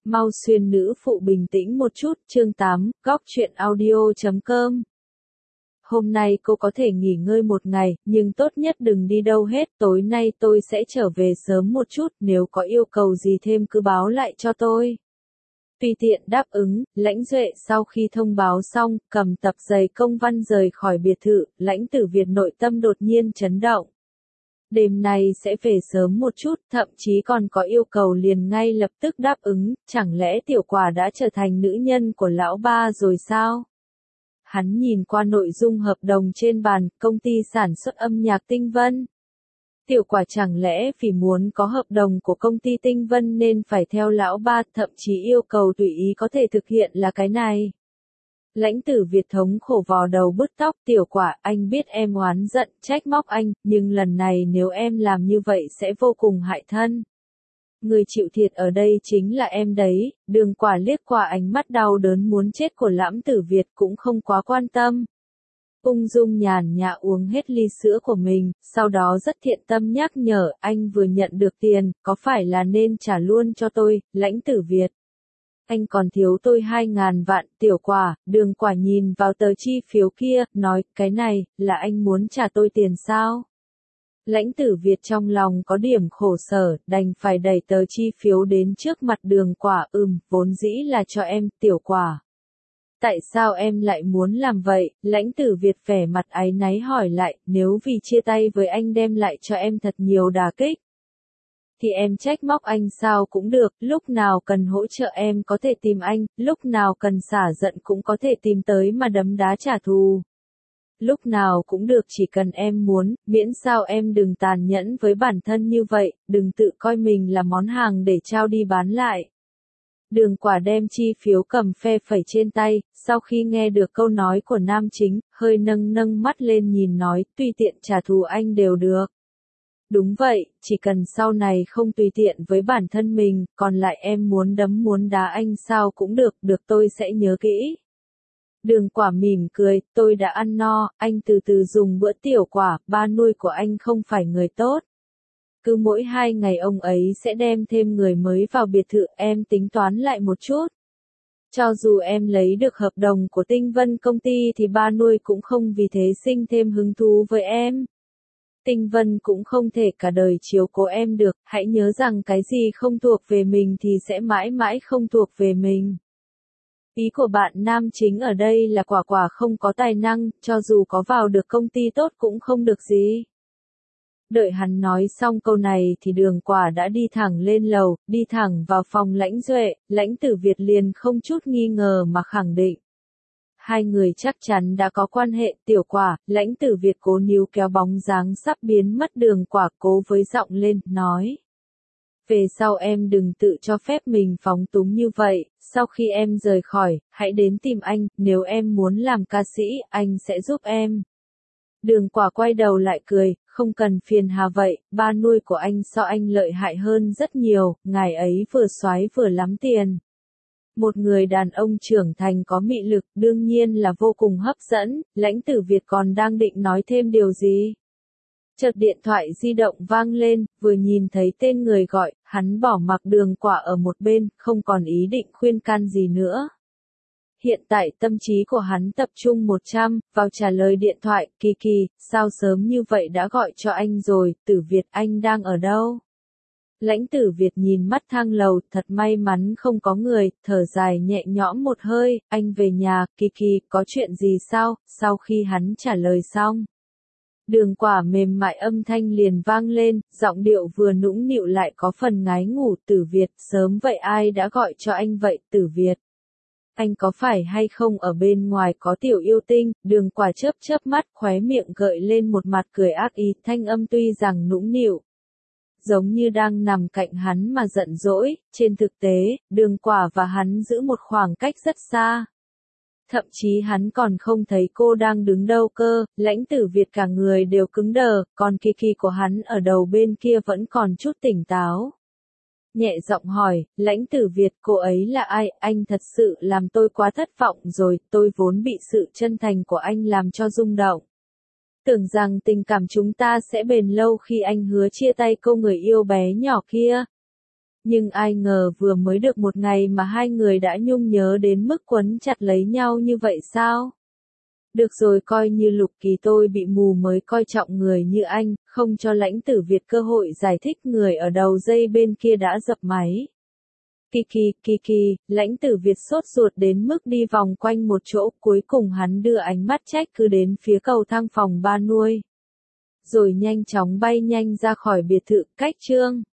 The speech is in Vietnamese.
Mau xuyên nữ phụ bình tĩnh một chút, chương 8, góc truyện audio.com. Hôm nay cô có thể nghỉ ngơi một ngày, nhưng tốt nhất đừng đi đâu hết, tối nay tôi sẽ trở về sớm một chút, nếu có yêu cầu gì thêm cứ báo lại cho tôi. Tùy tiện đáp ứng, Lãnh Duệ sau khi thông báo xong, cầm tập giấy công văn rời khỏi biệt thự, Lãnh Tử Việt nội tâm đột nhiên chấn động. Đêm nay sẽ về sớm một chút, thậm chí còn có yêu cầu liền ngay lập tức đáp ứng, chẳng lẽ Tiểu Quả đã trở thành nữ nhân của lão ba rồi sao? Hắn nhìn qua nội dung hợp đồng trên bàn, công ty sản xuất âm nhạc Tinh Vân. Tiểu Quả chẳng lẽ vì muốn có hợp đồng của công ty Tinh Vân nên phải theo lão ba, thậm chí yêu cầu tùy ý có thể thực hiện là cái này. Lãnh Tử Việt thống khổ vò đầu bứt tóc, Tiểu Quả, anh biết em oán giận, trách móc anh, nhưng lần này nếu em làm như vậy sẽ vô cùng hại thân. Người chịu thiệt ở đây chính là em đấy. Đường Quả liếc qua ánh mắt đau đớn muốn chết của Lãnh Tử Việt cũng không quá quan tâm. Ung dung nhàn nhã uống hết ly sữa của mình, sau đó rất thiện tâm nhắc nhở, anh vừa nhận được tiền, có phải là nên trả luôn cho tôi, Lãnh Tử Việt. Anh còn thiếu tôi 2.000 vạn, Tiểu Quả. Đường Quả nhìn vào tờ chi phiếu kia, nói, cái này, là anh muốn trả tôi tiền sao? Lãnh Tử Việt trong lòng có điểm khổ sở, đành phải đẩy tờ chi phiếu đến trước mặt Đường Quả, vốn dĩ là cho em, Tiểu Quả. Tại sao em lại muốn làm vậy? Lãnh Tử Việt vẻ mặt áy náy hỏi lại, nếu vì chia tay với anh đem lại cho em thật nhiều đả kích. Thì em trách móc anh sao cũng được, lúc nào cần hỗ trợ em có thể tìm anh, lúc nào cần xả giận cũng có thể tìm tới mà đấm đá trả thù. Lúc nào cũng được chỉ cần em muốn, miễn sao em đừng tàn nhẫn với bản thân như vậy, đừng tự coi mình là món hàng để trao đi bán lại. Đường Quả đem chi phiếu cầm phe phẩy trên tay, sau khi nghe được câu nói của nam chính, hơi nâng mắt lên nhìn nói, tùy tiện trả thù anh đều được. Đúng vậy, chỉ cần sau này không tùy tiện với bản thân mình, còn lại em muốn đấm muốn đá anh sao cũng được tôi sẽ nhớ kỹ. Đường Quả mỉm cười, tôi đã ăn no, anh từ từ dùng bữa. Tiểu Quả, ba nuôi của anh không phải người tốt. Cứ mỗi 2 ngày ông ấy sẽ đem thêm người mới vào biệt thự, em tính toán lại một chút. Cho dù em lấy được hợp đồng của Tinh Vân công ty thì ba nuôi cũng không vì thế sinh thêm hứng thú với em. Tinh Vân cũng không thể cả đời chiếu cố em được, hãy nhớ rằng cái gì không thuộc về mình thì sẽ mãi mãi không thuộc về mình. Ý của bạn nam chính ở đây là Quả không có tài năng, cho dù có vào được công ty tốt cũng không được gì. Đợi hắn nói xong câu này thì Đường Quả đã đi thẳng lên lầu, đi thẳng vào phòng Lãnh Duệ, Lãnh Tử Việt liền không chút nghi ngờ mà khẳng định. Hai người chắc chắn đã có quan hệ. Tiểu Quả, Lãnh Tử Việt cố níu kéo bóng dáng sắp biến mất Đường Quả cố với giọng lên, nói. Về sau em đừng tự cho phép mình phóng túng như vậy, sau khi em rời khỏi, hãy đến tìm anh, nếu em muốn làm ca sĩ, anh sẽ giúp em. Đường Quả quay đầu lại cười, không cần phiền hà vậy, ba nuôi của anh so anh lợi hại hơn rất nhiều, ngài ấy vừa soái vừa lắm tiền. Một người đàn ông trưởng thành có mị lực đương nhiên là vô cùng hấp dẫn. Lãnh Tử Việt còn đang định nói thêm điều gì. Chợt điện thoại di động vang lên, vừa nhìn thấy tên người gọi, hắn bỏ mặc Đường Quả ở một bên, không còn ý định khuyên can gì nữa. Hiện tại tâm trí của hắn tập trung 100, vào trả lời điện thoại, Kỳ, sao sớm như vậy đã gọi cho anh rồi, Tử Việt anh đang ở đâu? Lãnh Tử Việt nhìn mắt thang lầu, thật may mắn không có người, thở dài nhẹ nhõm một hơi, anh về nhà, Kỳ, có chuyện gì sao? Sau khi hắn trả lời xong, Đường Quả mềm mại âm thanh liền vang lên, giọng điệu vừa nũng nịu lại có phần ngái ngủ. Tử Việt, sớm vậy ai đã gọi cho anh vậy, Tử Việt? Anh có phải hay không ở bên ngoài có tiểu yêu tinh? Đường Quả chớp mắt, khóe miệng gợi lên một mặt cười ác ý, thanh âm tuy rằng nũng nịu, giống như đang nằm cạnh hắn mà giận dỗi, trên thực tế, Đường Quả và hắn giữ một khoảng cách rất xa. Thậm chí hắn còn không thấy cô đang đứng đâu cơ. Lãnh Tử Việt cả người đều cứng đờ, còn Kỳ của hắn ở đầu bên kia vẫn còn chút tỉnh táo. Nhẹ giọng hỏi, Lãnh Tử Việt, cô ấy là ai? Anh thật sự làm tôi quá thất vọng rồi, tôi vốn bị sự chân thành của anh làm cho rung động. Tưởng rằng tình cảm chúng ta sẽ bền lâu khi anh hứa chia tay cô người yêu bé nhỏ kia. Nhưng ai ngờ vừa mới được một ngày mà hai người đã nhung nhớ đến mức quấn chặt lấy nhau như vậy sao? Được rồi, coi như Lục Kỳ tôi bị mù mới coi trọng người như anh, không cho Lãnh Tử Việt cơ hội giải thích. Người ở đầu dây bên kia đã dập máy. Kiki, Lãnh Tử Việt sốt ruột đến mức đi vòng quanh một chỗ, cuối cùng hắn đưa ánh mắt trách cứ đến phía cầu thang phòng ba nuôi. Rồi nhanh chóng bay nhanh ra khỏi biệt thự. Cách chương